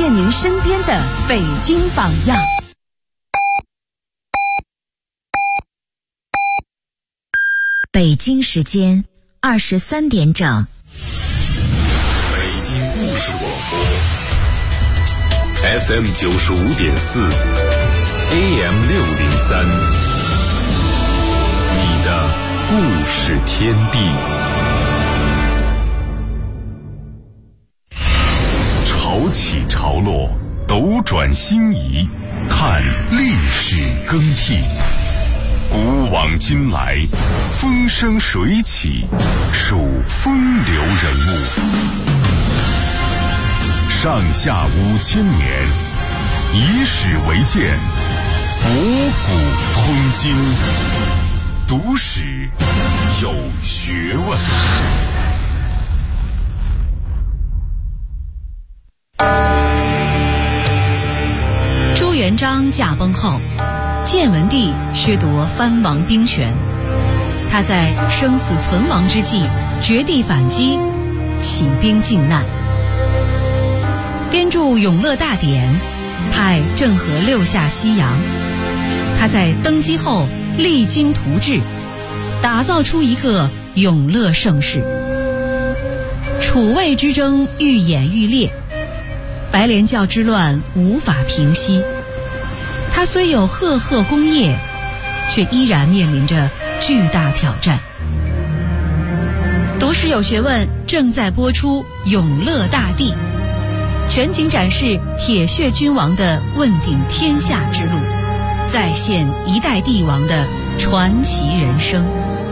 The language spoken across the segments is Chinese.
现您身边的北京榜样。 北京时间23点整。 北京故事广播 FM 95.4 AM 603，你的故事天地。潮起潮落，斗转星移，看历史更替。古往今来，风生水起，数风流人物。上下5000年，以史为鉴，博古通今，读史有学问。 朱元璋驾崩后，建文帝削夺藩王兵权，他在生死存亡之际绝地反击，起兵靖难，编著《永乐大典》，派郑和6下西洋。他在登基后励精图治，打造出一个永乐盛世。楚魏之争愈演愈烈，白莲教之乱无法平息。他虽有赫赫功业，却依然面临着巨大挑战。读史有学问正在播出《永乐大帝》，全景展示铁血君王的问鼎天下之路，再现一代帝王的传奇人生。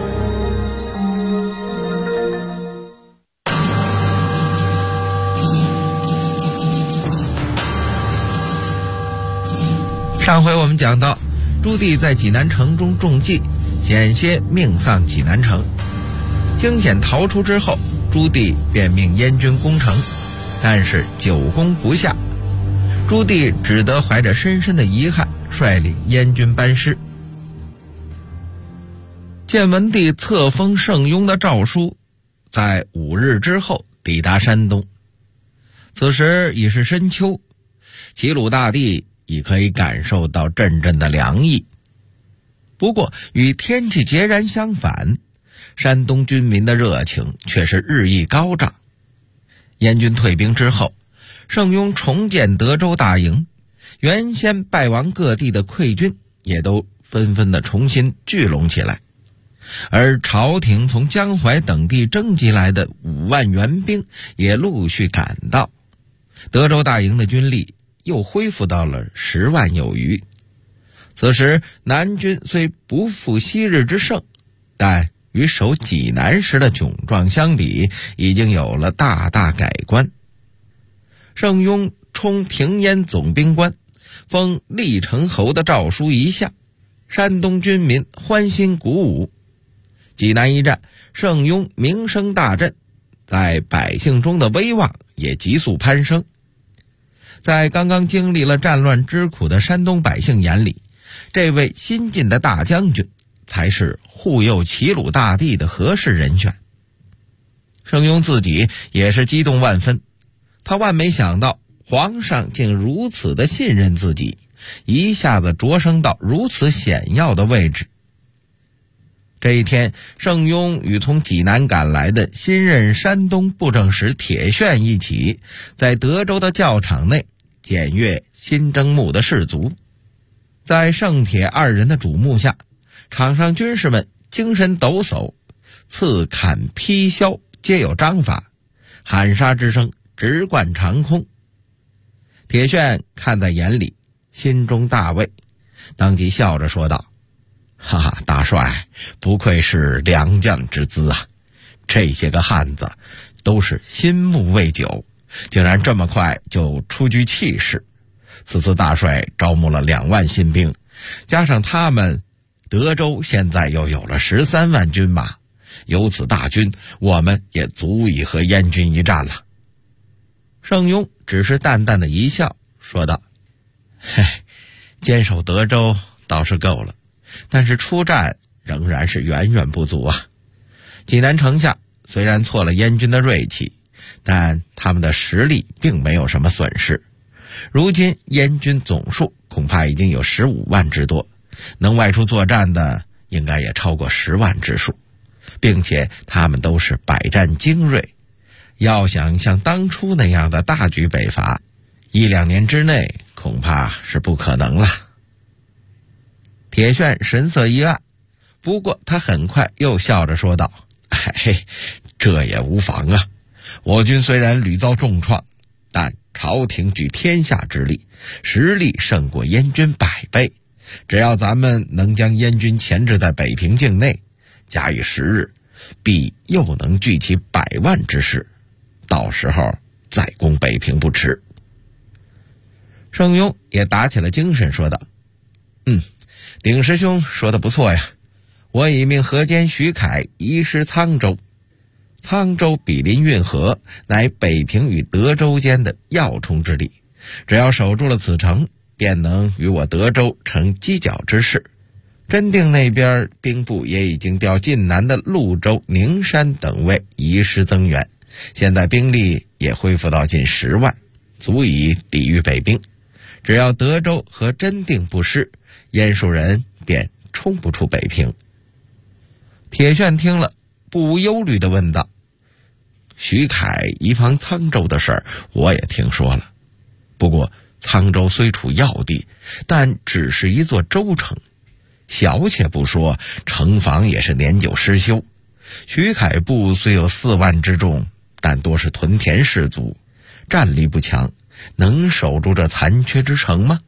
上回我们讲到，朱棣在济南城中中计，险些命丧济南城。惊险逃出之后，朱棣便命燕军攻城，但是久攻不下。朱棣只得怀着深深的遗憾，率领燕军班师。建文帝册封圣雍的诏书在5日之后抵达山东。此时已是深秋，齐鲁大地已可以感受到阵阵的凉意。不过与天气截然相反，山东军民的热情却是日益高涨。燕军退兵之后，圣雍重建德州大营，原先败亡各地的溃军也都纷纷的重新聚拢起来。而朝廷从江淮等地征集来的5万援兵也陆续赶到，德州大营的军力又恢复到了10万有余。此时南军虽不复昔日之盛，但与守济南时的窘状相比，已经有了大大改观。圣雍充平燕总兵官，封历城侯的诏书一下，山东军民欢欣鼓舞。济南一战，圣雍名声大振，在百姓中的威望也急速攀升。在刚刚经历了战乱之苦的山东百姓眼里，这位新晋的大将军才是护佑齐鲁大地的合适人选。圣雍自己也是激动万分，他万没想到皇上竟如此的信任自己，一下子擢升到如此显要的位置。这一天，圣雍与从济南赶来的新任山东布政使铁铉一起，在德州的教场内检阅新征募的士卒。在圣铁二人的瞩目下，场上军士们精神抖擞，刺砍劈削皆有章法，喊杀之声直贯长空。铁铉看在眼里，心中大慰，当即笑着说道：哈哈，大帅不愧是良将之姿啊！这些个汉子都是心目未久，竟然这么快就出具气势。此次大帅招募了2万新兵，加上他们，德州现在又有了13万军马，有此大军，我们也足以和燕军一战了。圣雍只是淡淡的一笑，说道：嘿，坚守德州倒是够了，但是出战仍然是远远不足啊。济南城下虽然挫了燕军的锐气，但他们的实力并没有什么损失。 如今燕军总数恐怕已经有15万之多，能外出作战的应该也超过10万之数，并且他们都是百战精锐，要想像当初那样的大举北伐，1-2年之内恐怕是不可能了。铁铉神色一暗，不过他很快又笑着说道：嘿，这也无妨啊，我军虽然屡遭重创，但朝廷举天下之力，实力胜过燕军100倍，只要咱们能将燕军钳制在北平境内，假以时日，必又能聚起100万之势，到时候再攻北平不迟。盛庸也打起了精神说道：鼎师兄说的不错呀，我已命河间徐凯移师沧州。沧州毗邻运河，乃北平与德州间的要冲之地，只要守住了此城，便能与我德州成犄角之势。真定那边兵部也已经调晋南的潞州、宁山等卫移师增援，现在兵力也恢复到近10万，足以抵御北兵。只要德州和真定不失，燕蜀人便冲不出北平。铁铉听了，不无忧虑地问道：徐凯移防沧州的事儿我也听说了，不过沧州虽处要地，但只是一座州城，小且不说，城防也是年久失修。徐凯部虽有4万之众，但多是屯田士卒，战力不强，能守住这残缺之城吗？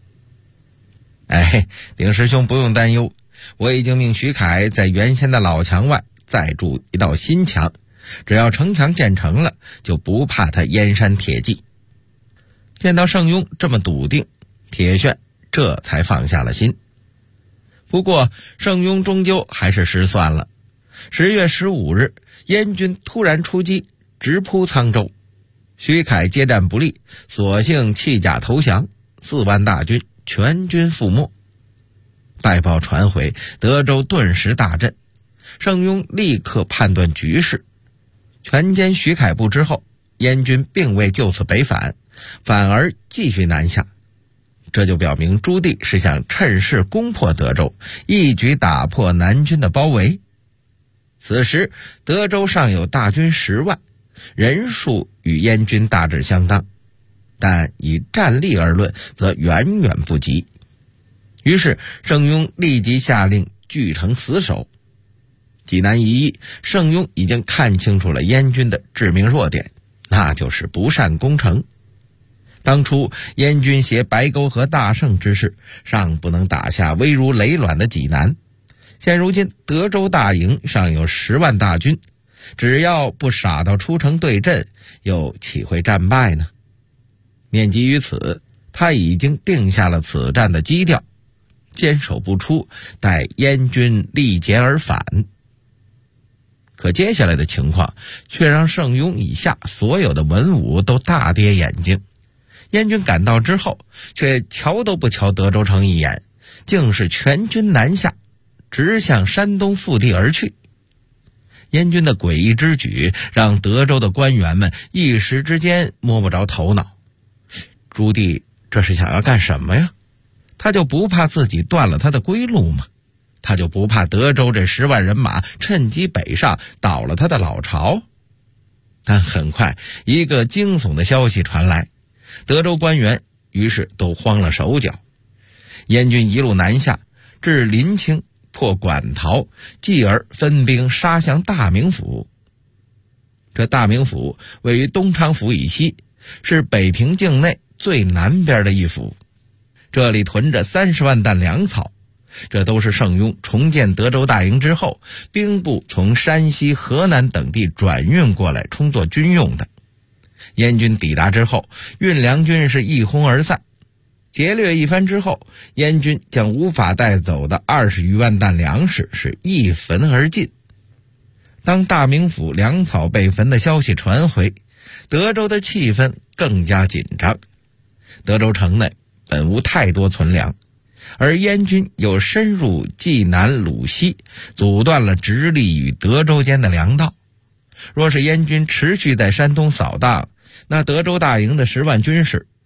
鼎师兄不用担忧，我已经命徐凯在原先的老墙外再筑一道新墙，只要城墙建成了，就不怕他燕山铁骑。见到盛庸这么笃定，铁铉这才放下了心。不过盛庸终究还是失算了。10月15日，燕军突然出击，直扑沧州。徐凯接战不利，索性弃甲投降，4万大军全军覆没。败报传回，德州顿时大震。盛庸立刻判断局势，全歼徐凯部之后，燕军并未就此北返，反而继续南下。这就表明朱棣是想趁势攻破德州，一举打破南军的包围。此时德州尚有大军10万，人数与燕军大致相当，但以战力而论则远远不及。于是盛庸立即下令据城死守。济南一役，盛庸已经看清楚了燕军的致命弱点，那就是不善攻城。当初燕军携白沟和大胜之势，尚不能打下危如累卵的济南，现如今德州大营尚有10万大军，只要不傻到出城对阵，又岂会战败呢？念及于此，他已经定下了此战的基调，坚守不出，待燕军力竭而返。可接下来的情况却让盛庸以下所有的文武都大跌眼镜。燕军赶到之后，却瞧都不瞧德州城一眼，竟是全军南下，直向山东腹地而去。燕军的诡异之举让德州的官员们一时之间摸不着头脑。朱棣这是想要干什么呀？他就不怕自己断了他的归路吗？他就不怕德州这10万人马趁机北上，倒了他的老巢？但很快一个惊悚的消息传来，德州官员于是都慌了手脚。燕军一路南下，至临清，破馆陶，继而分兵杀向大名府。这大名府位于东昌府以西，是北平境内最南边的一府，这里屯着30万担粮草，这都是盛庸重建德州大营之后，兵部从山西、河南等地转运过来充作军用的。燕军抵达之后，运粮军是一哄而散。劫掠一番之后，燕军将无法带走的20余万担粮食是一焚而尽。当大名府粮草被焚的消息传回，德州的气氛更加紧张。德州城内本无太多存粮，而燕军又深入济南、鲁西，阻断了直隶与德州间的粮道。若是燕军持续在山东扫荡，那德州大营的10万军士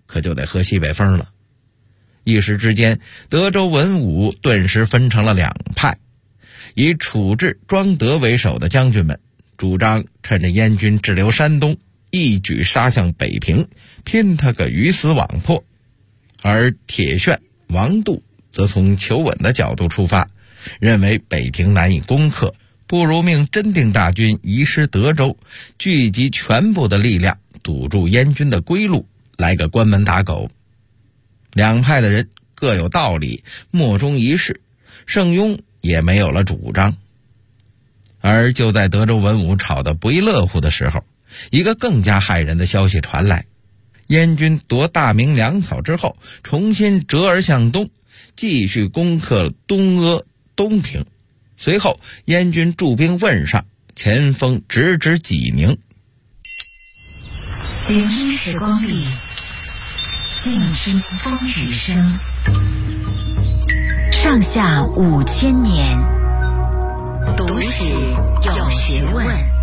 可就得喝西北风了。一时之间，德州文武顿时分成了两派，以处置庄德为首的将军们主张趁着燕军滞留山东，一举杀向北平，拼他个鱼死网破；而铁铉、王度则从求稳的角度出发，认为北平难以攻克，不如命真定大军移师德州，聚集全部的力量堵住燕军的归路，来个关门打狗。两派的人各有道理，莫衷一是，盛庸也没有了主张。而就在德州文武吵得不亦乐乎的时候，一个更加骇人的消息传来：燕军夺大明粮草之后，重新折而向东，继续攻克东阿、东平。随后燕军驻兵汶上，前锋直指济宁。 聆听时光里，静听风雨声。上下5000年，读史有学问。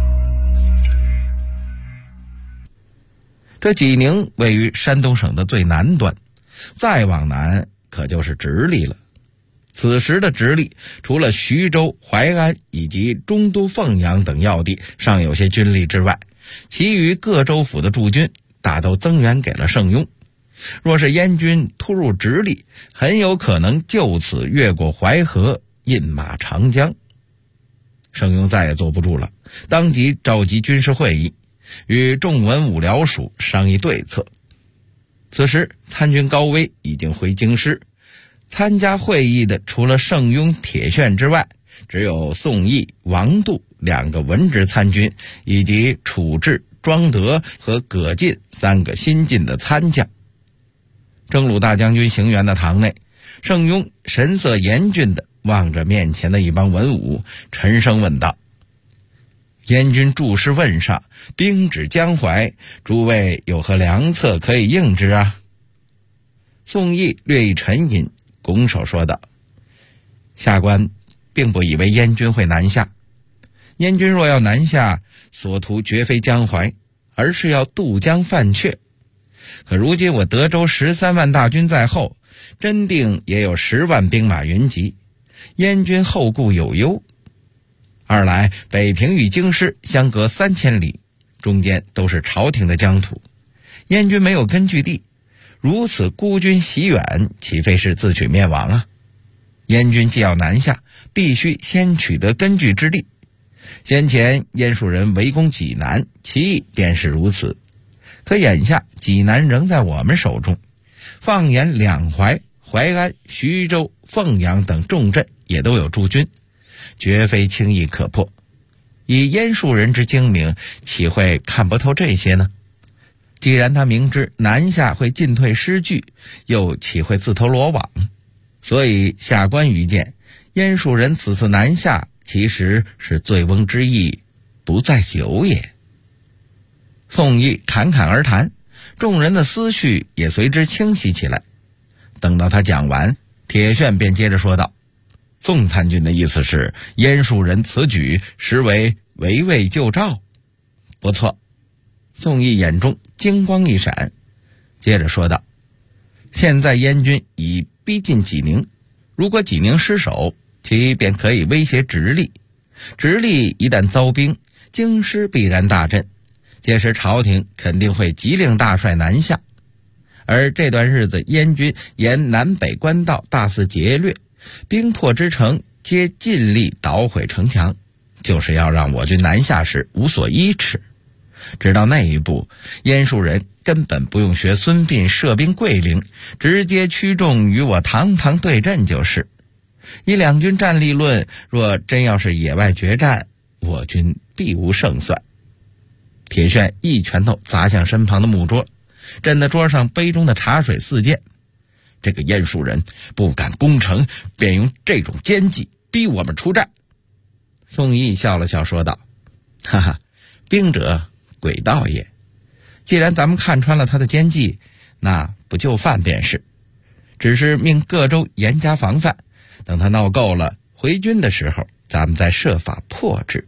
这济宁位于山东省的最南端，再往南可就是直隶了。此时的直隶除了徐州、淮安以及中都凤阳等要地尚有些军力之外，其余各州府的驻军大都增援给了盛庸。若是燕军突入直隶，很有可能就此越过淮河，饮马长江。盛庸再也坐不住了，当即召集军事会议，与众文武僚属商议对策。此时参军高威已经回京师，参加会议的除了盛庸、铁铉之外，只有宋义、王度2个文职参军，以及处置、庄德和葛进3个新进的参将。征虏大将军行辕的堂内，盛庸神色严峻地望着面前的一帮文武，沉声问道：燕军驻师汶上，兵至江淮，诸位有何良策可以应之啊？宋义略一沉吟，拱手说道：下官并不以为燕军会南下，燕军若要南下，所图绝非江淮，而是要渡江犯阙。可如今我德州13万大军在后，真定也有10万兵马云集，燕军后顾有忧。二来北平与京师相隔3000里，中间都是朝廷的疆土，燕军没有根据地，如此孤军袭远，岂非是自取灭亡啊？燕军既要南下，必须先取得根据之地。先前燕蜀人围攻济南，其意便是如此。可眼下济南仍在我们手中，放眼两淮、淮安、徐州、凤阳等重镇也都有驻军，绝非轻易可破。以燕蜀人之精明，岂会看不透这些呢？既然他明知南下会进退失据，又岂会自投罗网？所以下官愚见，燕蜀人此次南下，其实是醉翁之意不在酒也。宋义侃侃而谈，众人的思绪也随之清晰起来。等到他讲完，铁铉便接着说道：宋参军的意思是，燕蜀人此举实为围魏救赵。不错。宋义眼中金光一闪，接着说道：现在燕军已逼近济宁，如果济宁失守，其便可以威胁直隶。直隶一旦遭兵，京师必然大震，届时朝廷肯定会急令大帅南下。而这段日子燕军沿南北官道大肆劫掠，兵破之城皆尽力捣毁城墙，就是要让我军南下时无所依持。直到那一步，燕蜀人根本不用学孙膑射兵桂陵，直接驱众与我堂堂对阵就是。以两军战力论，若真要是野外决战，我军必无胜算。铁铉一拳头砸向身旁的木桌，震得桌上杯中的茶水四溅。这个燕蜀人不敢攻城，便用这种奸计逼我们出战。宋义笑了笑说道：哈哈，兵者诡道也，既然咱们看穿了他的奸计，那不就范便是，只是命各州严加防范，等他闹够了回军的时候，咱们再设法破之。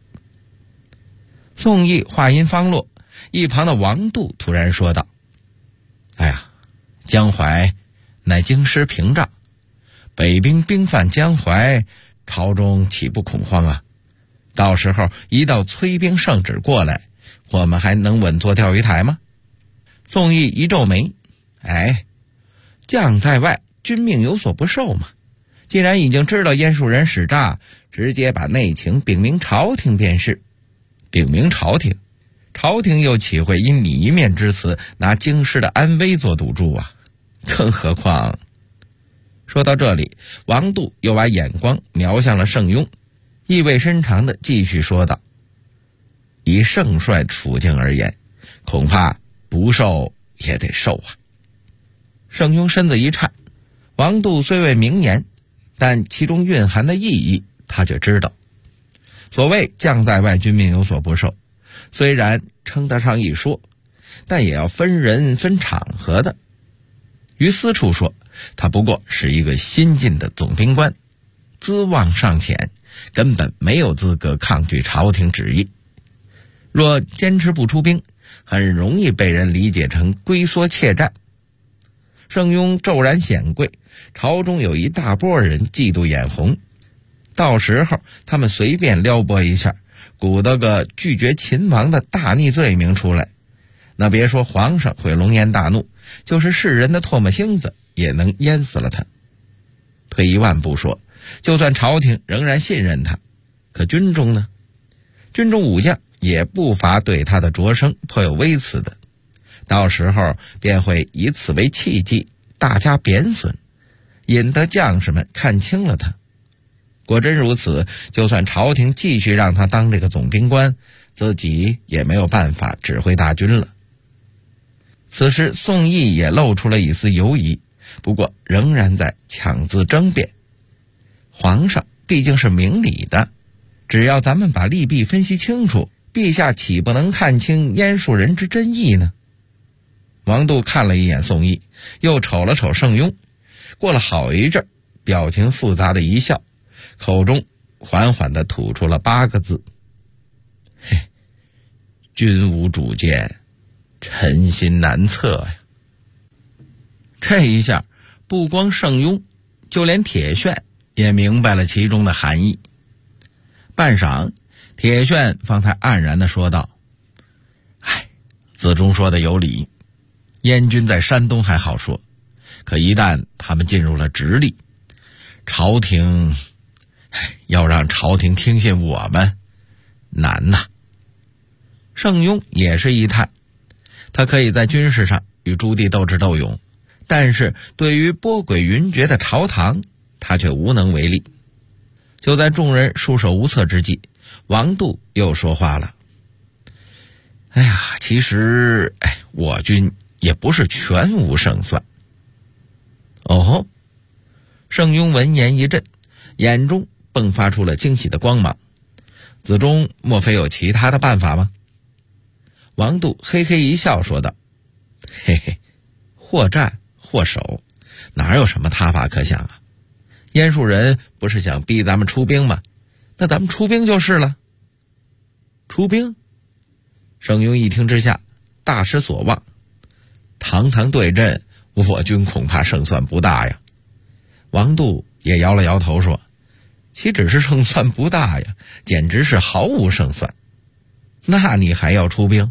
宋义话音方落，一旁的王度突然说道：哎呀， 江淮乃京师屏障，北兵兵犯江淮，朝中岂不恐慌啊？到时候一道催兵圣旨过来，我们还能稳坐钓鱼台吗？”宋义一皱眉，将在外，君命有所不受嘛。既然已经知道燕树人使诈，直接把内情禀明朝廷便是。禀明朝廷，朝廷又岂会因你一面之词拿京师的安危做赌注啊？更何况……说到这里，王度又把眼光瞄向了盛庸，意味深长地继续说道：“以盛帅处境而言，恐怕不受也得受啊。”盛庸身子一颤，王度虽未明言，但其中蕴含的意义他却知道。所谓将在外，君命有所不受，虽然称得上一说，但也要分人分场合的。于私处说，他不过是一个新进的总兵官，资望尚浅，根本没有资格抗拒朝廷旨意。若坚持不出兵，很容易被人理解成龟缩怯战。盛庸骤然显贵，朝中有一大波人嫉妒眼红，到时候他们随便撩拨一下，鼓捣个拒绝秦王的大逆罪名出来，那别说皇上会龙颜大怒，就是世人的唾沫星子也能淹死了他。退一万步说，就算朝廷仍然信任他，可军中呢？军中武将也不乏对他的擢升颇有微词的，到时候便会以此为契机，大加贬损，引得将士们看清了他。果真如此，就算朝廷继续让他当这个总兵官，自己也没有办法指挥大军了。此时宋义也露出了一丝犹疑，不过仍然在强自争辩。皇上毕竟是明理的，只要咱们把利弊分析清楚，陛下岂不能看清燕树人之真意呢？王度看了一眼宋义，又瞅了瞅盛庸，过了好一阵，表情复杂的一笑，口中缓缓地吐出了8个字：“君无主见，臣心难测呀。”这一下，不光盛庸，就连铁铉也明白了其中的含义。半晌，铁铉方才黯然地说道：“子中说的有理，燕军在山东还好说，可一旦他们进入了直隶，朝廷要让朝廷听信我们，难呐。”盛庸也是一叹，他可以在军事上与朱棣斗智斗勇，但是对于波诡云谲的朝堂，他却无能为力。就在众人束手无策之际，王度又说话了：“其实我军也不是全无胜算。”哦，盛庸闻言一震，眼中迸发出了惊喜的光芒。子中莫非有其他的办法吗？王度嘿嘿一笑说道：“或战或守，哪有什么他法可想啊？燕树人不是想逼咱们出兵吗？那咱们出兵就是了。”出兵？盛庸一听之下大失所望，堂堂对阵，我军恐怕胜算不大呀。王度也摇了摇头说：“岂止是胜算不大呀，简直是毫无胜算。那你还要出兵？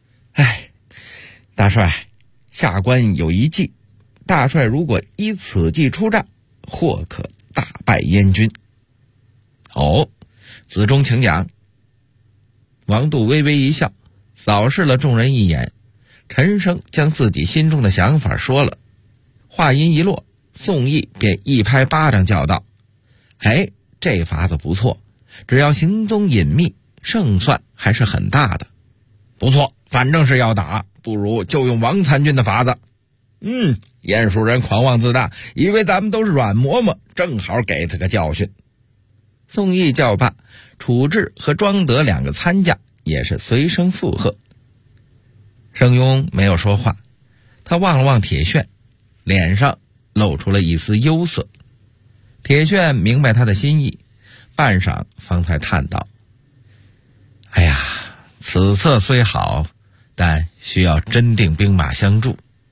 大帅，下官有一计，大帅如果依此计出战，或可大败燕军。”哦，子中请讲。王度微微一笑，扫视了众人一眼，沉声将自己心中的想法说了。话音一落，宋义便一拍巴掌叫道：“这法子不错，只要行踪隐秘，胜算还是很大的。”“不错，反正是要打，不如就用王参军的法子。”“燕树人狂妄自大，以为咱们都是软馍馍，正好给他个教训。”宋义叫罢，楚志和庄德2个参将也是随声附和。盛庸没有说话，他望了望铁铉，脸上露出了一丝忧色。铁铉明白他的心意，半晌方才叹道：“此策虽好，但需要真定兵马相助，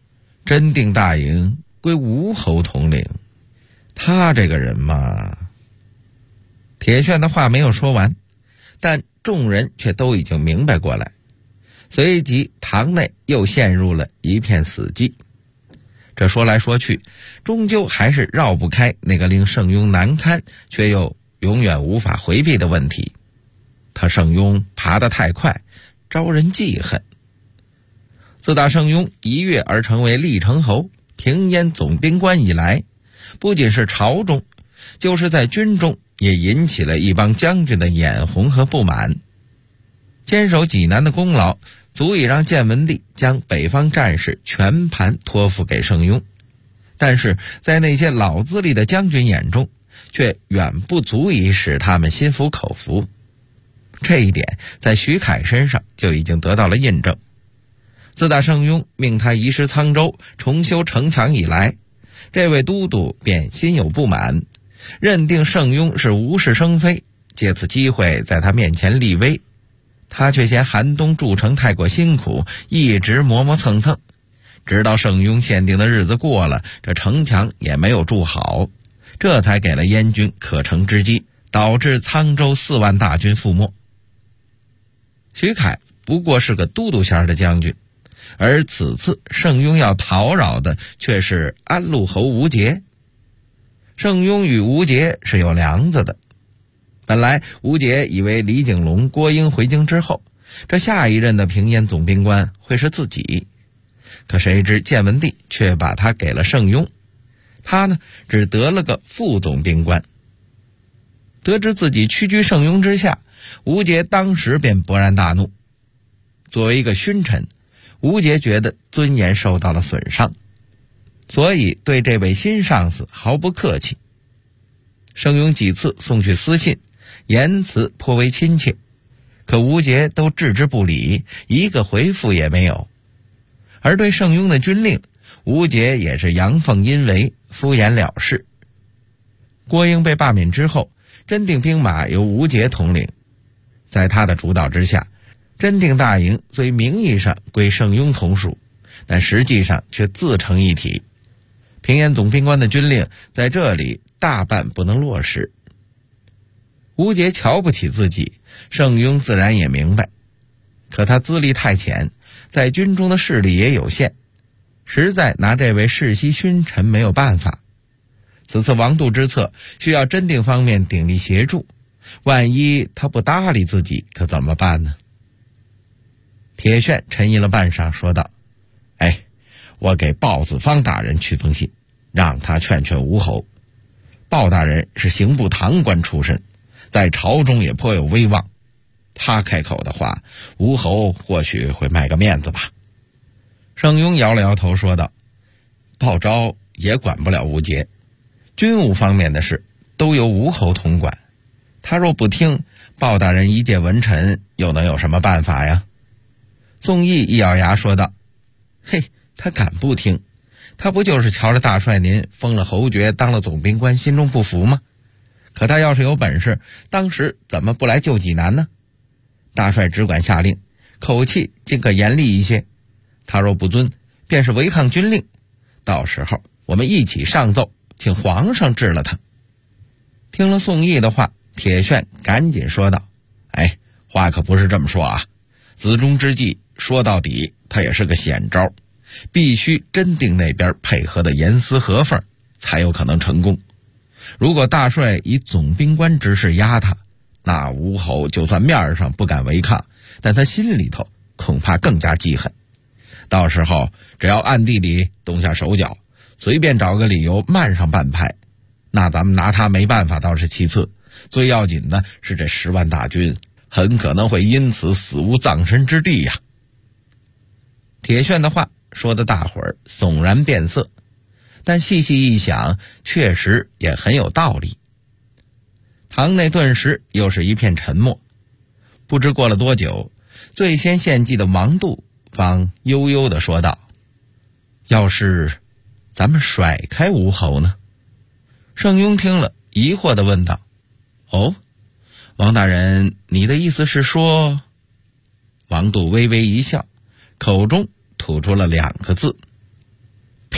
真定大营归吴侯统领，他这个人嘛……铁铉的话没有说完，但众人却都已经明白过来，随即堂内又陷入了一片死寂。这说来说去，终究还是绕不开那个令圣庸难堪却又永远无法回避的问题：他圣庸爬得太快，招人记恨。自打圣庸一跃而成为历城侯、平燕总兵官以来，不仅是朝中，就是在军中也引起了一帮将军的眼红和不满。坚守济南的功劳足以让建文帝将北方战事全盘托付给圣庸，但是在那些老资历的将军眼中，却远不足以使他们心服口服。这一点在徐凯身上就已经得到了印证。自打圣庸命他移师沧州重修城墙以来，这位都督便心有不满，认定圣庸是无事生非，借此机会在他面前立威。他却嫌寒冬筑城太过辛苦，一直磨磨蹭蹭，直到圣庸限定的日子过了，这城墙也没有筑好，这才给了燕军可乘之机，导致沧州4万大军覆没。徐凯不过是个都督衔的将军，而此次圣庸要讨扰的却是安陆侯吴节。圣庸与吴节是有梁子的，本来吴节以为李景龙、郭英回京之后，这下一任的平燕总兵官会是自己，可谁知建文帝却把他给了圣庸，他呢只得了个副总兵官。得知自己屈居圣庸之下，吴节当时便勃然大怒。作为一个勋臣，吴节觉得尊严受到了损伤，所以对这位新上司毫不客气。圣庸几次送去私信，言辞颇为亲切，可吴节都置之不理，一个回复也没有。而对圣庸的军令，吴节也是阳奉阴违，敷衍了事。郭英被罢免之后，真定兵马由吴节统领，在他的主导之下，真定大营虽名义上归圣庸统属，但实际上却自成一体。平燕总兵官的军令在这里大半不能落实。吴节瞧不起自己，圣庸自然也明白，可他资历太浅，在军中的势力也有限，实在拿这位世袭勋臣没有办法。此次王度之策需要真定方面鼎力协助，万一他不搭理自己，可怎么办呢？铁铉沉吟了半晌，说道：我给鲍子方大人去封信，让他劝劝吴侯。鲍大人是刑部堂官出身，在朝中也颇有威望，他开口的话，吴侯或许会卖个面子吧。圣庸摇了摇头说道：鲍昭也管不了吴节，军务方面的事都由吴侯统管，他若不听，鲍大人一介文臣又能有什么办法呀？宋义一咬牙说道：他敢不听？他不就是瞧着大帅您封了侯爵，当了总兵官，心中不服吗？可他要是有本事，当时怎么不来救济南呢？大帅只管下令，口气尽可严厉一些，他若不遵，便是违抗军令，到时候我们一起上奏，请皇上治了他。听了宋义的话，铁铉赶紧说道：话可不是这么说啊，子中之计说到底他也是个险招，必须真定那边配合的严丝合缝，才有可能成功。如果大帅以总兵官之势压他，那吴侯就算面上不敢违抗，但他心里头恐怕更加记恨。到时候只要暗地里动下手脚，随便找个理由慢上半拍，那咱们拿他没办法倒是其次，最要紧的是这10万大军很可能会因此死无葬身之地呀。铁铉的话说的大伙儿悚然变色，但细细一想，确实也很有道理。堂内顿时又是一片沉默。不知过了多久，最先献计的王度方悠悠地说道：要是咱们甩开吴侯呢？圣庸听了疑惑地问道：王大人，你的意思是说……王度微微一笑，口中吐出了2个字：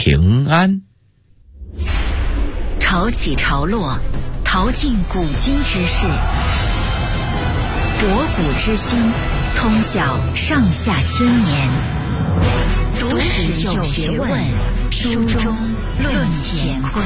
平安。 潮起潮落，淘尽古今之事，博古之心，通晓上下千年。读史有学问，书中论乾坤。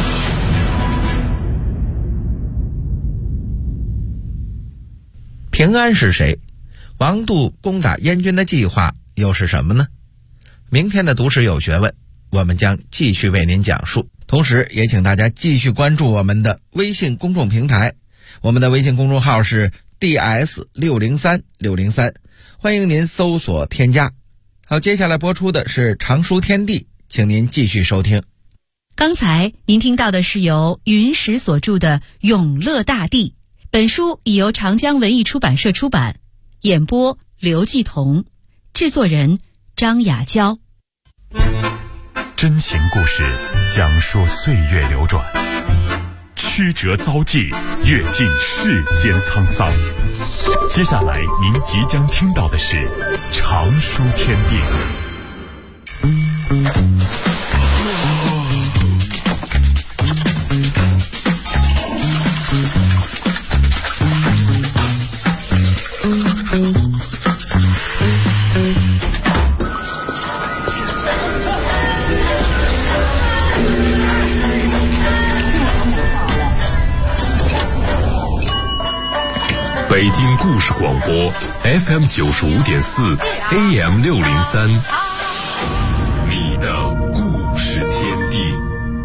平安是谁？王度攻打燕军的计划又是什么呢？明天的读史有学问，我们将继续为您讲述。同时也请大家继续关注我们的微信公众平台，我们的微信公众号是 DS603603，欢迎您搜索添加。好，接下来播出的是常书天地，请您继续收听。 刚才您听到的是由云石所著的《永乐大帝》，本书已由长江文艺出版社出版，演播刘继彤，制作人张雅娇。 真情故事讲述岁月流转，曲折遭际，阅尽世间沧桑。接下来您即将听到的是常书天地。北京故事广播 FM 95.4 AM 603，你的故事天地。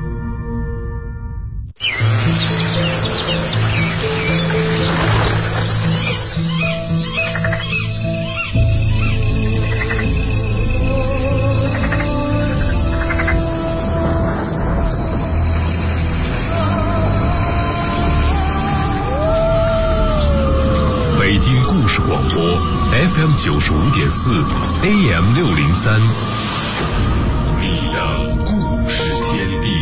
北京故事广播 FM 95.4 AM 603，你的故事天地。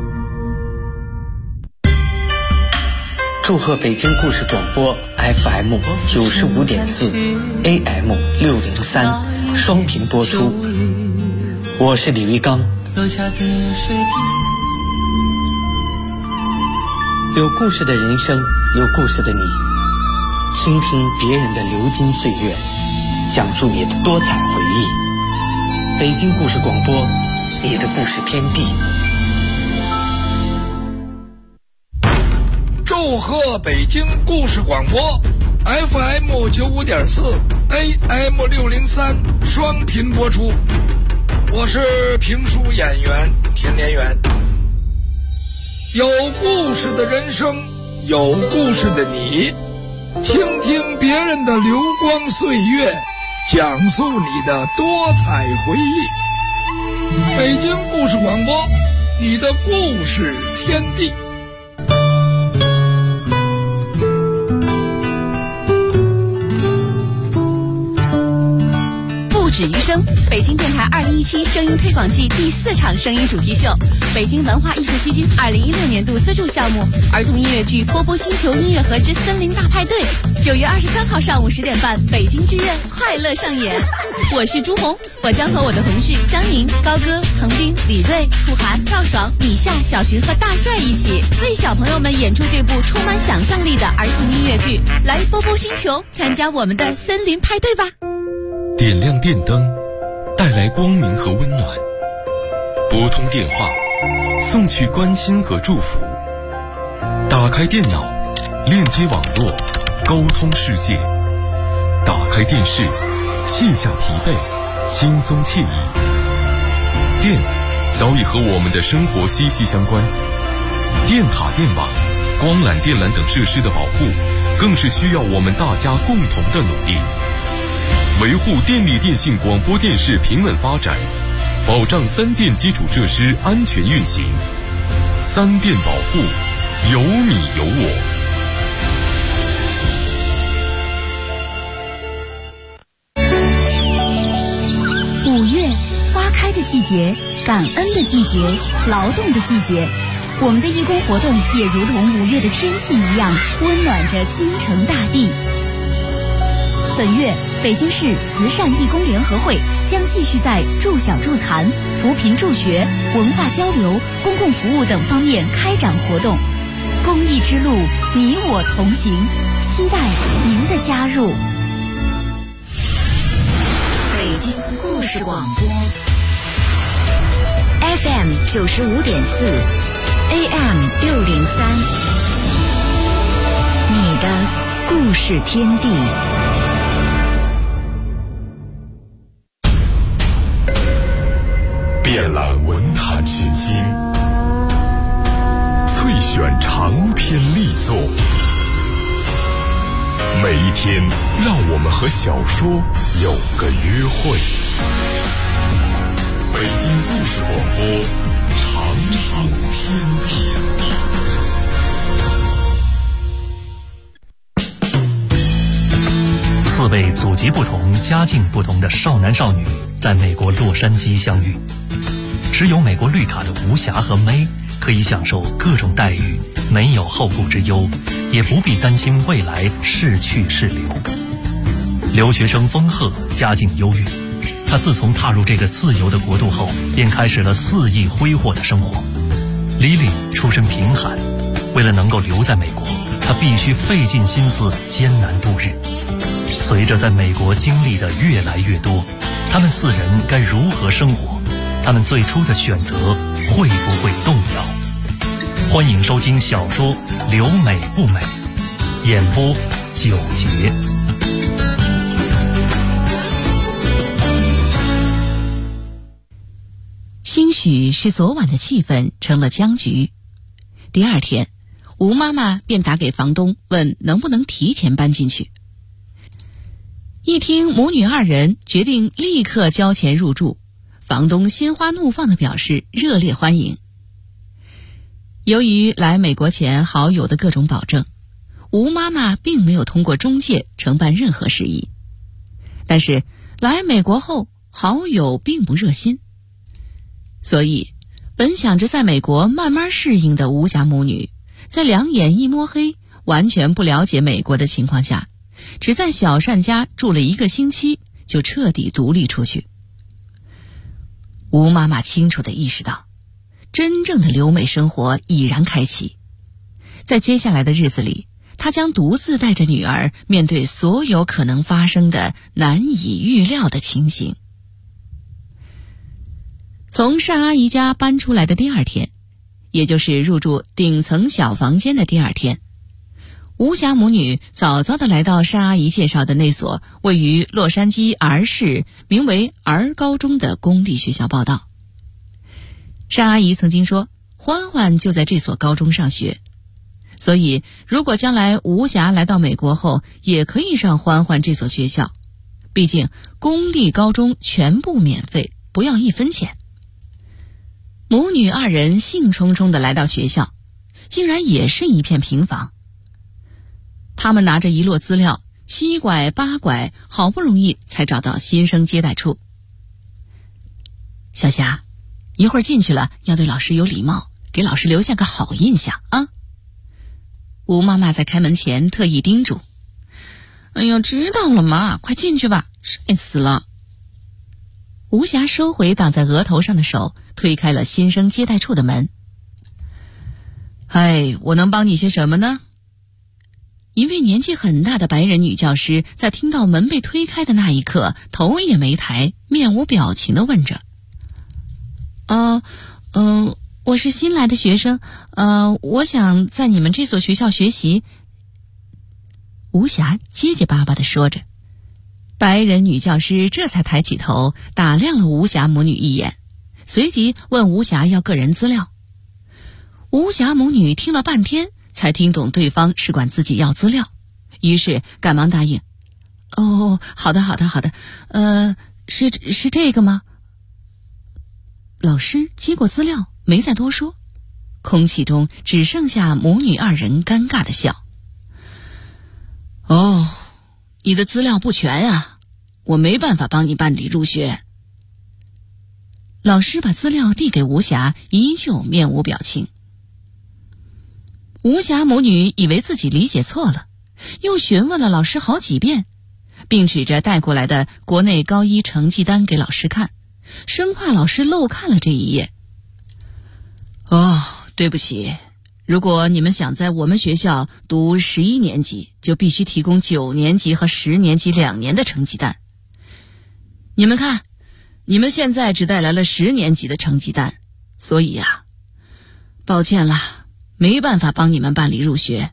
祝贺北京故事广播 FM 95.4 AM 603双频播出，我是李玉刚。有故事的人生，有故事的你，倾听别人的流金岁月，讲述你的多彩回忆。北京故事广播，你的故事天地。 祝贺北京故事广播 FM 95.4 AM 603双频播出，我是评书演员田连元。有故事的人生，有故事的你，倾听别人的流光岁月，讲述你的多彩回忆。北京故事广播，你的故事天地。 不止于声，北京电台2017声音推广季第4场声音主题秀，北京文化艺术基金2016年度资助项目儿童音乐剧《波波星球音乐盒之森林大派对》，9月23号上午10点半，北京剧院快乐上演。我是朱红，我将和我的同事江宁、高歌、滕斌、李锐、楚涵、赵爽、米夏、小徐和大帅一起为小朋友们演出这部充满想象力的儿童音乐剧。来波波星球参加我们的森林派对吧！ 点亮电灯，带来光明和温暖；拨通电话，送去关心和祝福；打开电脑，链接网络，沟通世界；打开电视，卸下疲惫，轻松惬意。电早已和我们的生活息息相关，电塔、电网、光缆、电缆等设施的保护，更是需要我们大家共同的努力。维护电力电信广播电视平稳发展，保障三电基础设施安全运行。三电保护，有你有我。 5月，花开的季节，感恩的季节，劳动的季节。我们的义工活动也如同5月的天气一样，温暖着京城大地。本月北京市慈善义工联合会将继续在助小助残、扶贫助学、文化交流、公共服务等方面开展活动。公益之路，你我同行，期待您的加入。 北京故事广播 FM 95.4 AM 603，你的故事天地。 遍览文坛群星，萃选长篇力作，每一天让我们和小说有个约会。北京故事广播，长长天地。 4位祖籍不同、家境不同的少男少女在美国洛杉矶相遇，持有美国绿卡的吴霞和May可以享受各种待遇，没有后顾之忧，也不必担心未来是去是留。留学生丰鹤家境优越，他自从踏入这个自由的国度后，便开始了肆意挥霍的生活。Lily出身贫寒，为了能够留在美国，他必须费尽心思艰难度日。随着在美国经历的越来越多，他们4人该如何生活？他们最初的选择会不会动摇？欢迎收听小说《留美不美》，演播9节。 兴许是昨晚的气氛成了僵局。第2天，吴妈妈便打给房东，问能不能提前搬进去。一听母女2人决定立刻交钱入住，房东心花怒放地表示热烈欢迎。由于来美国前好友的各种保证，吴妈妈并没有通过中介承办任何事宜。但是来美国后，好友并不热心，所以本想着在美国慢慢适应的吴霞母女，在两眼一摸黑、完全不了解美国的情况下，只在小善家住了1个星期，就彻底独立出去。吴妈妈清楚地意识到，真正的留美生活已然开启。在接下来的日子里，她将独自带着女儿面对所有可能发生的难以预料的情形。从单阿姨家搬出来的第2天，也就是入住顶层小房间的第2天，吴霞母女早早地来到单阿姨介绍的那所位于洛杉矶儿市名为儿高中的公立学校报到。单阿姨曾经说，欢欢就在这所高中上学，所以如果将来吴霞来到美国后，也可以上欢欢这所学校，毕竟公立高中全部免费，不要1分钱。母女2人兴冲冲地来到学校，竟然也是一片平房。他们拿着一摞资料，7拐8拐，好不容易才找到新生接待处。小霞，一会儿进去了要对老师有礼貌，给老师留下个好印象啊。吴妈妈在开门前特意叮嘱。哎呦，知道了妈，快进去吧，晒死了。吴霞收回挡在额头上的手，推开了新生接待处的门。哎，我能帮你些什么呢？一位年纪很大的白人女教师在听到门被推开的那一刻，头也没抬，面无表情地问着。我是新来的学生，我想在你们这所学校学习。吴霞结结巴巴地说着。白人女教师这才抬起头，打量了吴霞母女一眼，随即问吴霞要个人资料。吴霞母女听了半天，才听懂对方是管自己要资料，于是赶忙答应。哦，好的，是这个吗？老师接过资料，没再多说，空气中只剩下母女2人尴尬的笑。哦，你的资料不全啊，我没办法帮你办理入学。老师把资料递给吴霞，依旧面无表情。吴霞母女以为自己理解错了，又询问了老师好几遍， 并指着带过来的国内高一成绩单给老师看，生怕老师漏看了这一页。对不起，如果你们想在我们学校读11年级，就必须提供9年级和10年级2年的成绩单。你们看，你们现在只带来了10年级的成绩单，所以啊，抱歉啦，没办法帮你们办理入学。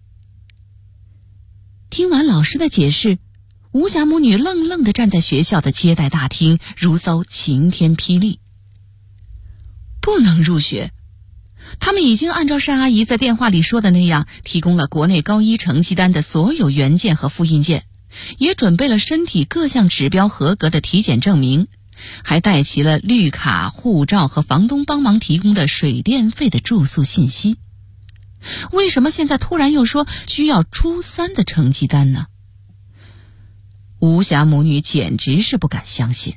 听完老师的解释，吴霞母女愣愣地站在学校的接待大厅，如遭晴天霹雳。不能入学，他们已经按照单阿姨在电话里说的那样，提供了国内高一成绩单的所有原件和复印件，也准备了身体各项指标合格的体检证明，还带齐了绿卡、护照和房东帮忙提供的水电费的住宿信息。为什么现在突然又说需要初3的成绩单呢？吴霞母女简直是不敢相信。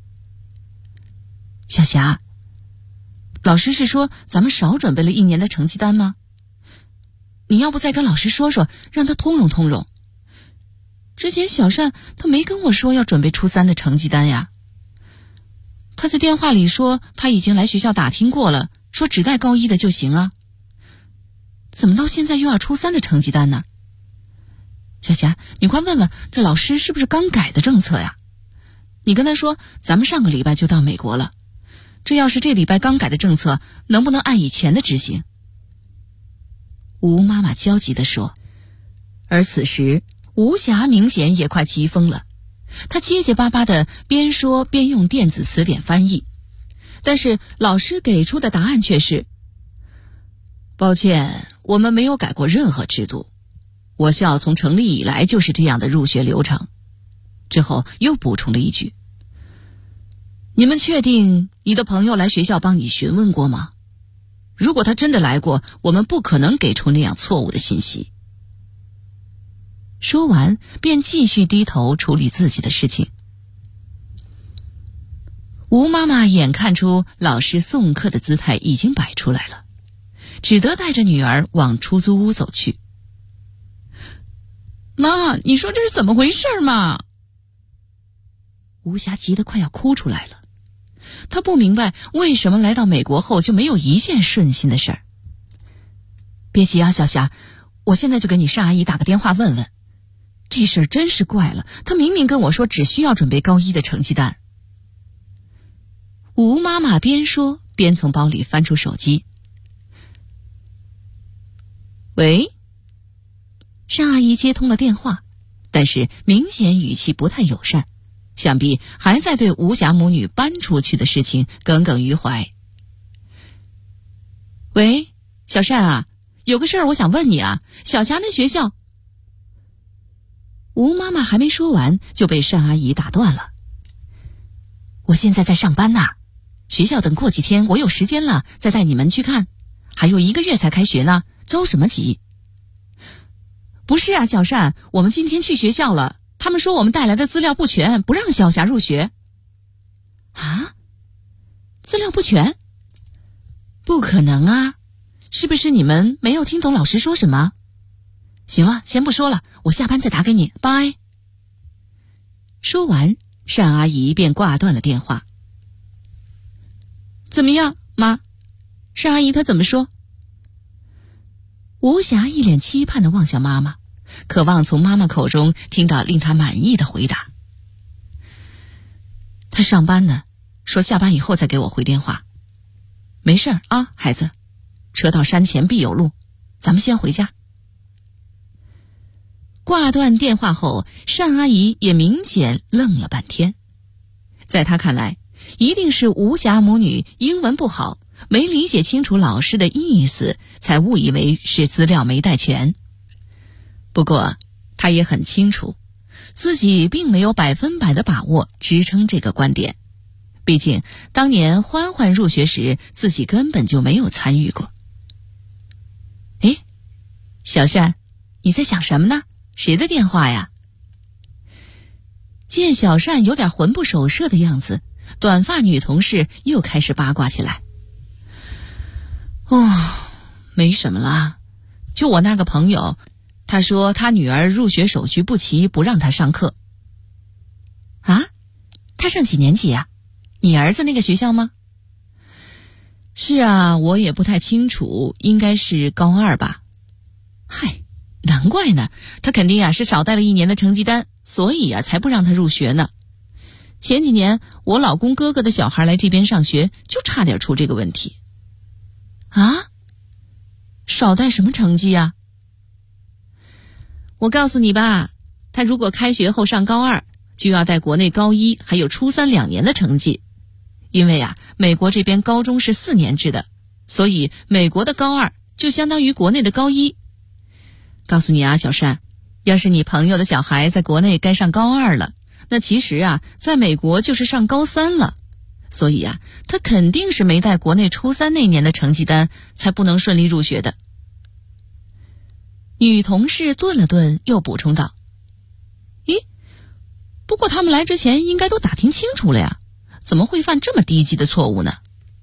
小霞，老师是说咱们少准备了1年的成绩单吗？你要不再跟老师说说，让他通融通融。之前小单他没跟我说要准备初3的成绩单呀。他在电话里说他已经来学校打听过了，说只带高一的就行啊。怎么到现在又要初3的成绩单呢？小霞，你快问问这老师是不是刚改的政策呀？你跟他说咱们上个礼拜就到美国了，这要是这礼拜刚改的政策，能不能按以前的执行？吴妈妈焦急地说。而此时吴霞明显也快急疯了，她结结巴巴地边说边用电子词典翻译，但是老师给出的答案却是：抱歉，我们没有改过任何制度，我校从成立以来就是这样的入学流程。之后又补充了一句：你们确定你的朋友来学校帮你询问过吗？如果他真的来过，我们不可能给出那样错误的信息。说完便继续低头处理自己的事情。吴妈妈眼看出老师送客的姿态已经摆出来了，只得带着女儿往出租屋走去。妈，你说这是怎么回事嘛？吴霞急得快要哭出来了。她不明白为什么来到美国后就没有一件顺心的事儿。别急啊，小霞，我现在就给你单阿姨打个电话问问。这事儿真是怪了，她明明跟我说只需要准备高一的成绩单。吴妈妈边说边从包里翻出手机。喂？单阿姨接通了电话，但是明显语气不太友善，想必还在对吴霞母女搬出去的事情耿耿于怀。喂，小单啊，有个事儿我想问你啊，小霞那学校……吴妈妈还没说完就被单阿姨打断了。我现在在上班呢，学校等过几天我有时间了再带你们去看，还有1个月才开学呢，着什么急？不是啊，小单，我们今天去学校了，他们说我们带来的资料不全，不让小霞入学。啊？资料不全？不可能啊，是不是你们没有听懂老师说什么？行了，先不说了，我下班再打给你，拜。说完，单阿姨便挂断了电话。怎么样，妈？单阿姨她怎么说？吴霞一脸期盼地望向妈妈，渴望从妈妈口中听到令她满意的回答。她上班呢，说下班以后再给我回电话。没事儿啊，孩子，车到山前必有路，咱们先回家。挂断电话后，单阿姨也明显愣了半天。在她看来，一定是吴霞母女英文不好，没理解清楚老师的意思，才误以为是资料没带全。不过她也很清楚，自己并没有100%的把握支撑这个观点，毕竟当年欢欢入学时自己根本就没有参与过。诶，小单，你在想什么呢？谁的电话呀？见小单有点魂不守舍的样子，短发女同事又开始八卦起来。没什么啦，就我那个朋友，他说他女儿入学手续不齐，不让他上课， 他上几年级啊？你儿子那个学校吗？是啊，我也不太清楚，应该是高2吧。嗨，难怪呢，他肯定是少带了1年的成绩单，所以才不让他入学呢。前几年我老公哥哥的小孩来这边上学，就差点出这个问题。啊？少带什么成绩啊？我告诉你吧，他如果开学后上高2，就要带国内高1还有初32年的成绩。因为美国这边高中是4年制的，所以美国的高2就相当于国内的高1。告诉你小善，要是你朋友的小孩在国内该上高2了，那其实在美国就是上高3了。所以他肯定是没带国内初3那年的成绩单，才不能顺利入学的。女同事顿了顿，又补充道：咦，不过他们来之前应该都打听清楚了呀，怎么会犯这么低级的错误呢？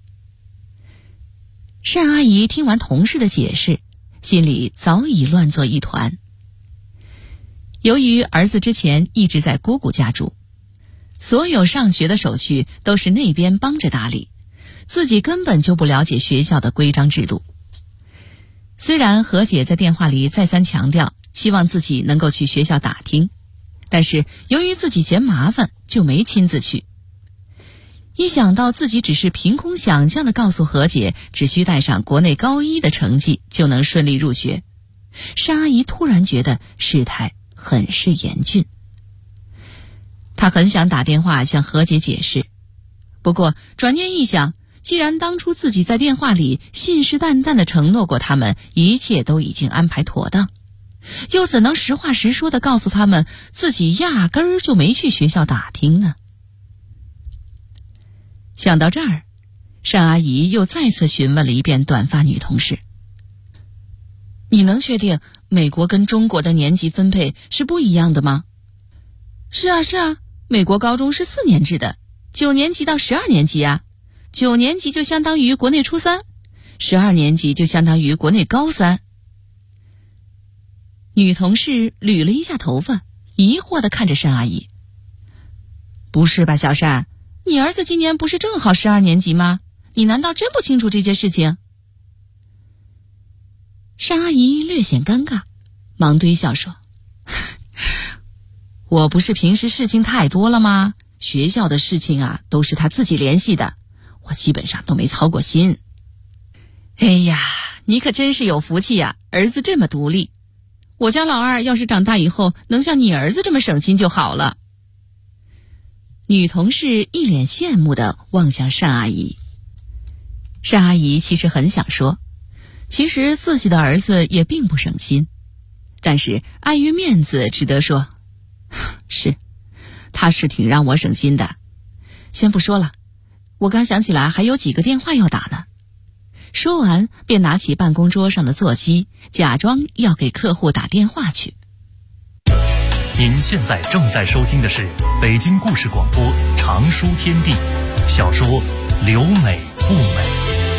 单阿姨听完同事的解释，心里早已乱作一团。由于儿子之前一直在姑姑家住，所有上学的手续都是那边帮着打理，自己根本就不了解学校的规章制度。虽然何姐在电话里再三强调，希望自己能够去学校打听，但是由于自己嫌麻烦，就没亲自去。一想到自己只是凭空想象地告诉何姐，只需带上国内高1的成绩就能顺利入学，单阿姨突然觉得事态很是严峻。她很想打电话向何姐解释，不过转念一想，既然当初自己在电话里信誓旦旦地承诺过他们一切都已经安排妥当，又怎能实话实说地告诉他们自己压根儿就没去学校打听呢？想到这儿，单阿姨又再次询问了一遍短发女同事：你能确定美国跟中国的年级分配是不一样的吗？是啊，美国高中是4年制的，9年级到12年级9年级就相当于国内初3，12年级就相当于国内高3。女同事捋了一下头发，疑惑地看着单阿姨：不是吧，小单，你儿子今年不是正好12年级吗？你难道真不清楚这件事情？单阿姨略显尴尬，忙堆笑说：我不是平时事情太多了吗？学校的事情都是他自己联系的，我基本上都没操过心。哎呀，你可真是有福气儿子这么独立。我家老二要是长大以后能像你儿子这么省心就好了。女同事一脸羡慕地望向单阿姨。单阿姨其实很想说，其实自己的儿子也并不省心，但是碍于面子只得说：是，他是挺让我省心的。先不说了，我刚想起来还有几个电话要打呢。说完便拿起办公桌上的座机，假装要给客户打电话去。 您现在正在收听的是北京故事广播长书天地小说《留美不美》。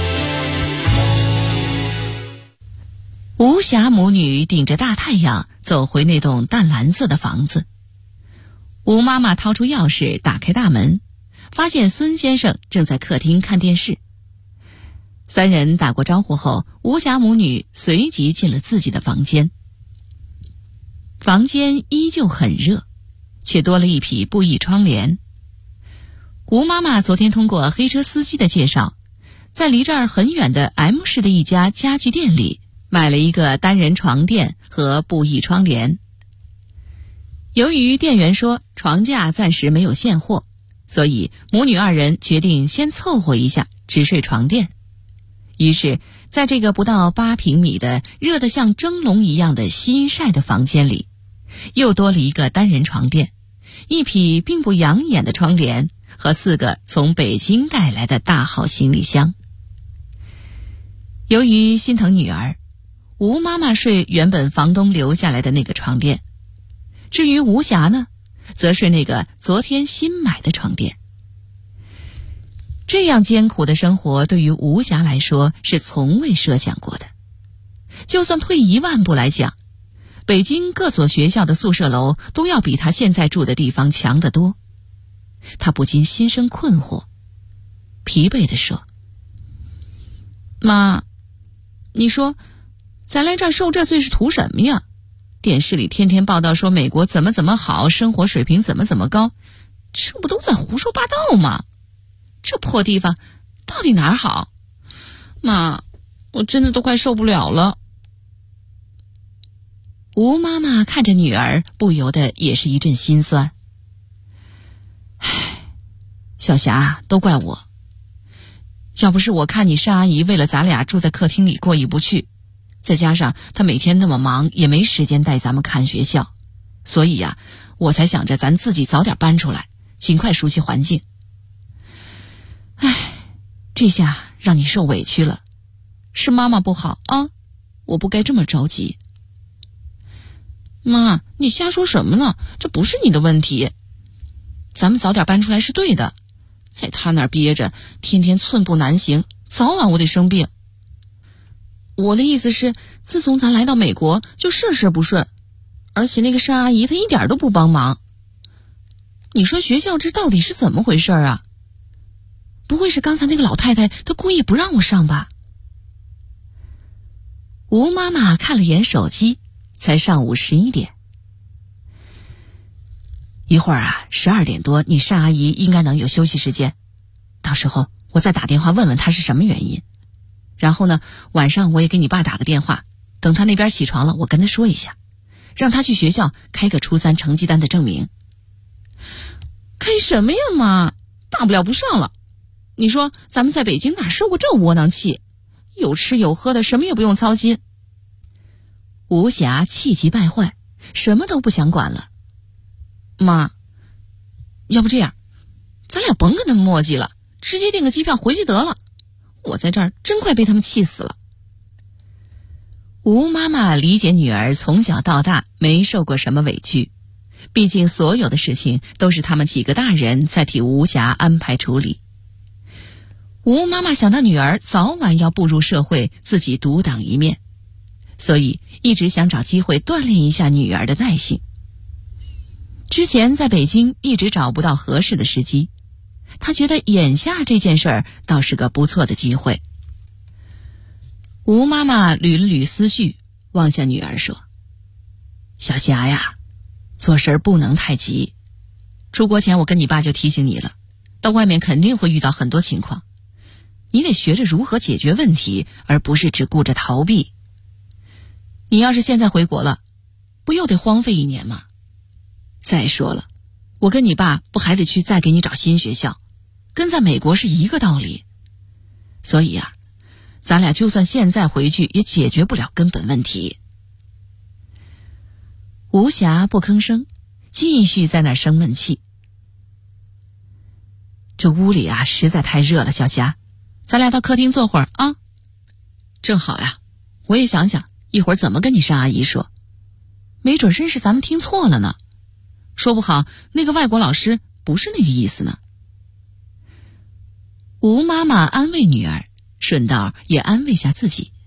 吴霞母女顶着大太阳走回那栋淡蓝色的房子。吴妈妈掏出钥匙打开大门，发现孙先生正在客厅看电视。三人打过招呼后，吴霞母女随即进了自己的房间。房间依旧很热，却多了一匹布艺窗帘。吴妈妈昨天通过黑车司机的介绍，在离这儿很远的 M 市的一家家具店里买了一个单人床垫和布艺窗帘。由于店员说床架暂时没有现货，所以母女二人决定先凑合一下，只睡床垫。于是在这个不到8平米的热得像蒸笼一样的新晒的房间里，又多了一个单人床垫，一匹并不养眼的窗帘和4个从北京带来的大号行李箱。由于心疼女儿，吴妈妈睡原本房东留下来的那个床垫，至于吴霞呢，则睡那个昨天新买的床垫。这样艰苦的生活对于吴霞来说是从未设想过的。就算退1万步来讲，北京各所学校的宿舍楼都要比她现在住的地方强得多。 他不禁心生困惑，疲惫地说：“妈，你说咱来这儿受这罪是图什么呀？电视里天天报道说美国怎么好，生活水平怎么高，这不都在胡说八道吗？这破地方到底哪儿好？妈，我真的都快受不了了。”吴妈妈看着女儿，不由得也是一阵心酸。唉，小霞，都怪我。要不是我看你单阿姨为了咱俩住在客厅里过意不去，再加上她每天那么忙，也没时间带咱们看学校，所以呀，我才想着咱自己早点搬出来，尽快熟悉环境。唉，这下让你受委屈了，是妈妈不好啊，我不该这么着急。妈，你瞎说什么呢？这不是你的问题。咱们早点搬出来是对的，在他那儿憋着，天天寸步难行，早晚我得生病。我的意思是，自从咱来到美国，就事事不顺，而且那个单阿姨她一点都不帮忙。你说学校这到底是怎么回事啊？不会是刚才那个老太太她故意不让我上吧？吴妈妈看了眼手机，才上午11点。一会儿啊，12点多，你单阿姨应该能有休息时间，到时候我再打电话问问她是什么原因。然后呢，晚上我也给你爸打个电话，等他那边起床了，我跟他说一下，让他去学校开个初3成绩单的证明。开什么呀妈，大不了不上了。你说咱们在北京哪受过这窝囊气，有吃有喝的，什么也不用操心。吴霞气急败坏，什么都不想管了。妈，要不这样，咱俩甭跟他们磨叽了，直接订个机票回去得了。我在这儿真快被他们气死了。吴妈妈理解女儿从小到大没受过什么委屈，毕竟所有的事情都是他们几个大人在替吴霞安排处理。吴妈妈想到女儿早晚要步入社会，自己独当一面，所以一直想找机会锻炼一下女儿的耐性。之前在北京一直找不到合适的时机，他觉得眼下这件事儿倒是个不错的机会。吴妈妈捋了捋思绪，望向女儿说：“小霞呀，做事不能太急。出国前我跟你爸就提醒你了，到外面肯定会遇到很多情况，你得学着如何解决问题，而不是只顾着逃避。你要是现在回国了，不又得荒废1年吗？再说了，我跟你爸不还得去再给你找新学校，跟在美国是一个道理。所以啊，咱俩就算现在回去也解决不了根本问题。”吴霞不吭声，继续在那儿生闷气。这屋里啊实在太热了，小霞，咱俩到客厅坐会儿啊。正好呀，我也想想一会儿怎么跟你单阿姨说，没准真是咱们听错了呢，说不好那个外国老师不是那个意思呢。吴妈妈安慰女儿，顺道也安慰下自己。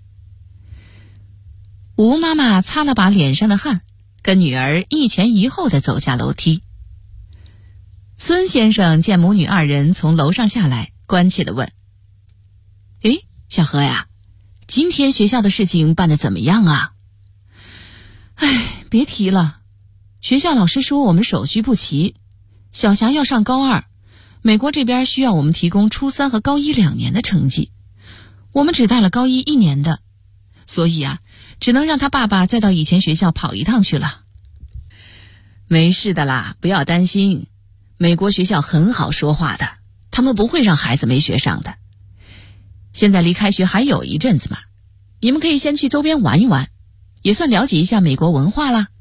吴妈妈擦了把脸上的汗，跟女儿一前一后地走下楼梯。孙先生见母女2人从楼上下来，关切地问：“诶，小何呀，今天学校的事情办得怎么样啊？”“哎，别提了，学校老师说我们手续不齐，小霞要上高2，美国这边需要我们提供初3和高1 2年的成绩，我们只带了高1 1年的，所以啊，只能让他爸爸再到以前学校跑一趟去了。”“没事的啦，不要担心，美国学校很好说话的，他们不会让孩子没学上的。现在离开学还有一阵子嘛，你们可以先去周边玩一玩，也算了解一下美国文化啦。”“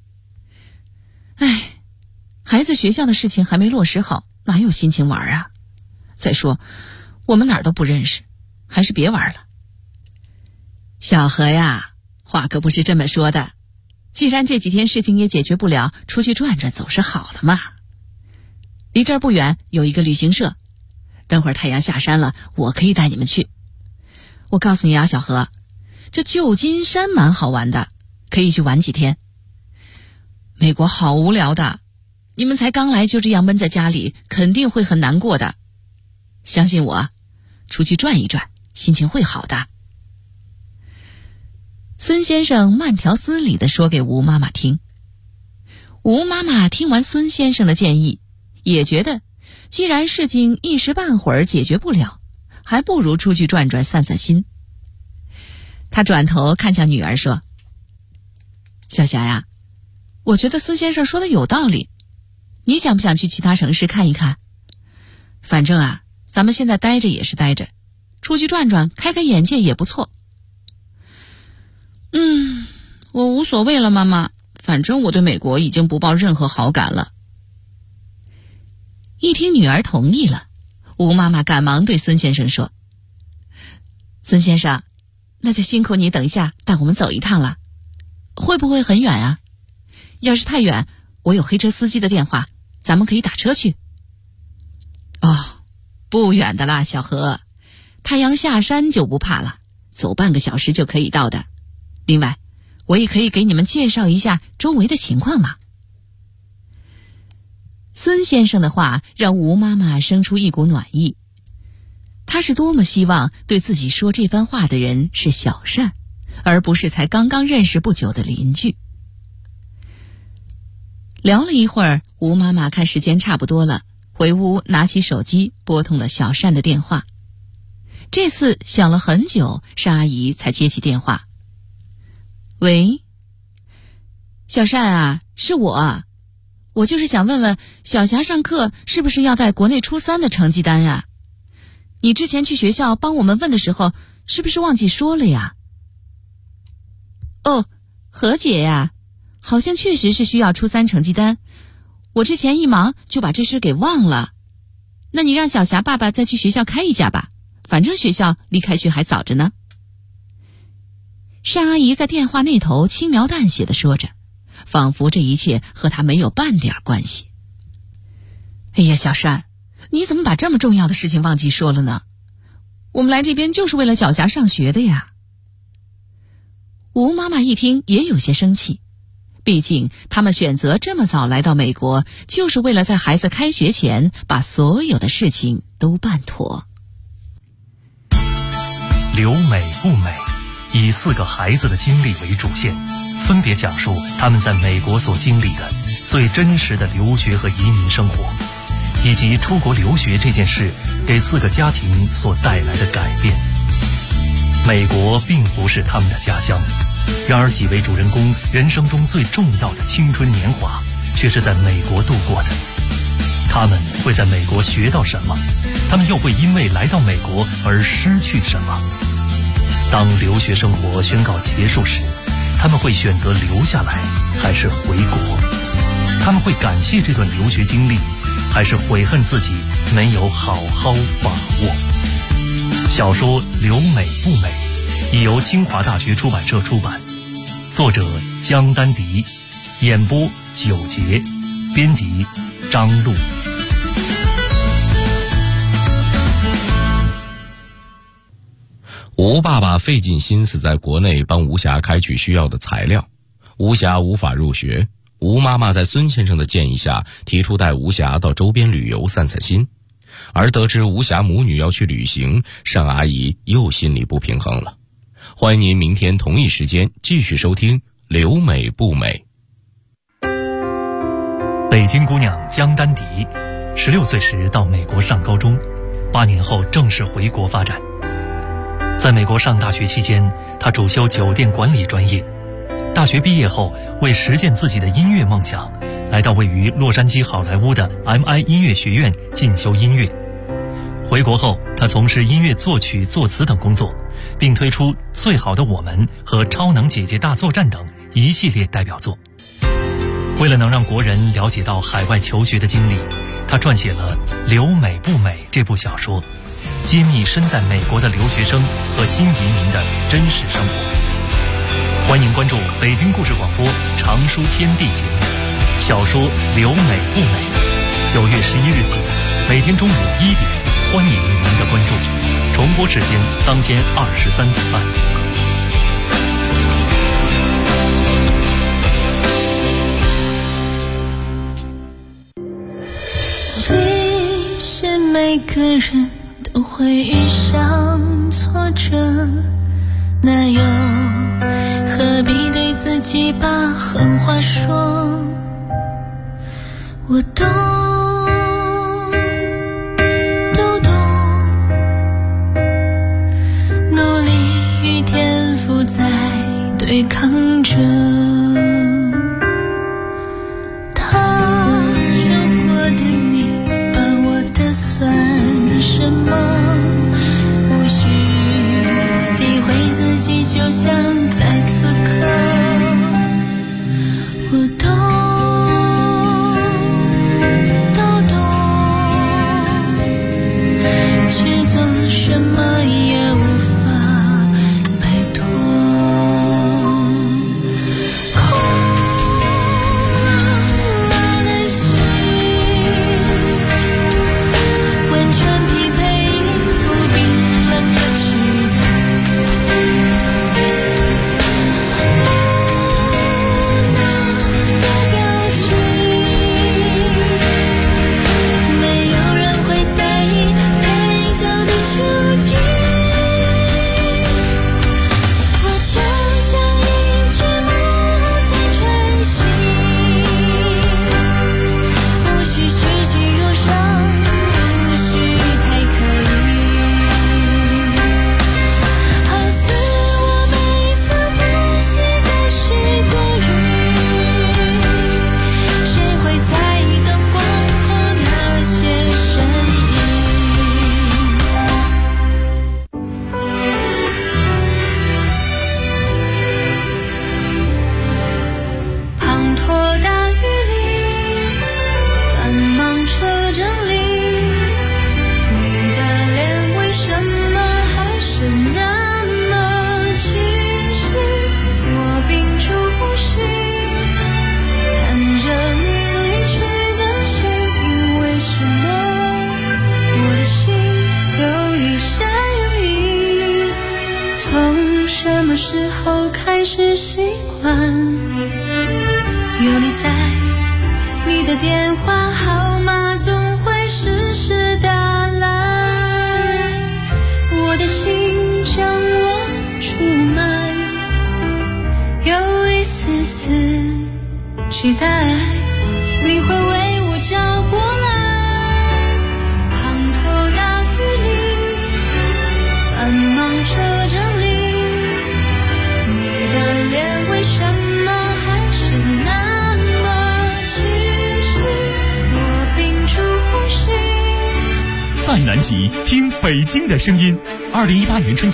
哎，孩子学校的事情还没落实好，哪有心情玩啊？再说我们哪儿都不认识，还是别玩了。”“小何呀，话可不是这么说的，既然这几天事情也解决不了，出去转转总是好的嘛。离这儿不远有一个旅行社，等会儿太阳下山了，我可以带你们去。我告诉你啊，小何，这旧金山蛮好玩的，可以去玩几天。美国好无聊的， 你们才刚来就这样闷在家里，肯定会很难过的。相信我，出去转一转，心情会好的。孙先生慢条斯理地说给吴妈妈听。吴妈妈听完孙先生的建议，也觉得既然事情一时半会儿解决不了，还不如出去转转散散心。她转头看向女儿说：小霞呀，我觉得孙先生说的有道理，你想不想去其他城市看一看？反正啊，咱们现在待着也是待着，出去转转开开眼界也不错。我无所谓了，妈妈，反正我对美国已经不抱任何好感了。一听女儿同意了，吴妈妈赶忙对孙先生说：孙先生，那就辛苦你等一下带我们走一趟了。会不会很远啊？要是太远，我有黑车司机的电话，咱们可以打车去。不远的啦，小何，太阳下山就不怕了，走半个小时就可以到的。另外，我也可以给你们介绍一下周围的情况嘛。孙先生的话让吴妈妈生出一股暖意，她是多么希望对自己说这番话的人是小善，而不是才刚刚认识不久的邻居。聊了一会儿，吴妈妈看时间差不多了，回屋拿起手机拨通了小善的电话。这次响了很久，单阿姨才接起电话。喂，小善啊，是我。我就是想问问小霞上课是不是要带国内初3的成绩单啊？你之前去学校帮我们问的时候，是不是忘记说了呀？何姐呀，好像确实是需要初3成绩单，我之前一忙就把这事给忘了。那你让小霞爸爸再去学校开一下吧，反正学校离开学还早着呢。单阿姨在电话那头轻描淡写地说着，仿佛这一切和她没有半点关系。哎呀，小单，你怎么把这么重要的事情忘记说了呢？我们来这边就是为了小霞上学的呀。吴妈妈一听也有些生气，毕竟他们选择这么早来到美国，就是为了在孩子开学前把所有的事情都办妥。 留美不美，以4个孩子的经历为主线，分别讲述他们在美国所经历的最真实的留学和移民生活，以及出国留学这件事给4个家庭所带来的改变。美国并不是他们的家乡，然而几位主人公人生中最重要的青春年华却是在美国度过的。他们会在美国学到什么？他们又会因为来到美国而失去什么？当留学生活宣告结束时，他们会选择留下来还是回国？他们会感谢这段留学经历，还是悔恨自己没有好好把握？小说《留美不美》已由清华大学出版社出版，作者江丹迪，演播9节，编辑张璐。 吴爸爸费尽心思在国内帮吴霞开取需要的材料，吴霞无法入学。吴妈妈在孙先生的建议下，提出带吴霞到周边旅游散散心。而得知吴霞母女要去旅行，单阿姨又心里不平衡了。欢迎您明天同一时间继续收听《留美不美》。 北京姑娘江丹迪，16岁时到美国上高中，8年后正式回国发展。在美国上大学期间，她主修酒店管理专业。大学毕业后，为实现自己的音乐梦想，来到位于洛杉矶好莱坞的 MI 音乐学院进修音乐。回国后，她从事音乐作曲、作词等工作，并推出《最好的我们》和《超能姐姐大作战》等一系列代表作。为了能让国人了解到海外求学的经历，她撰写了《留美不美》这部小说，揭秘身在美国的留学生和新移民的真实生活。欢迎关注北京故事广播常书天地节目小说《留美不美》，9月11日起，每天中午1点，欢迎您的关注。重播时间当天23点半。 个人都会遇上挫折，那又何必对自己把狠话说？我都懂，努力与天赋在对抗着。算什么？无需诋毁自己，就像在此刻，我都懂，去做什么也无法摆脱。什么时候开始习惯有你在，你的电话号码总会时时打来，我的心将我出卖，有一丝丝期待你会为我找过来，滂沱大雨里繁忙车阵里，脸为什么还是那么清晰？我屏住呼吸。 在南极听北京的声音。2018年春节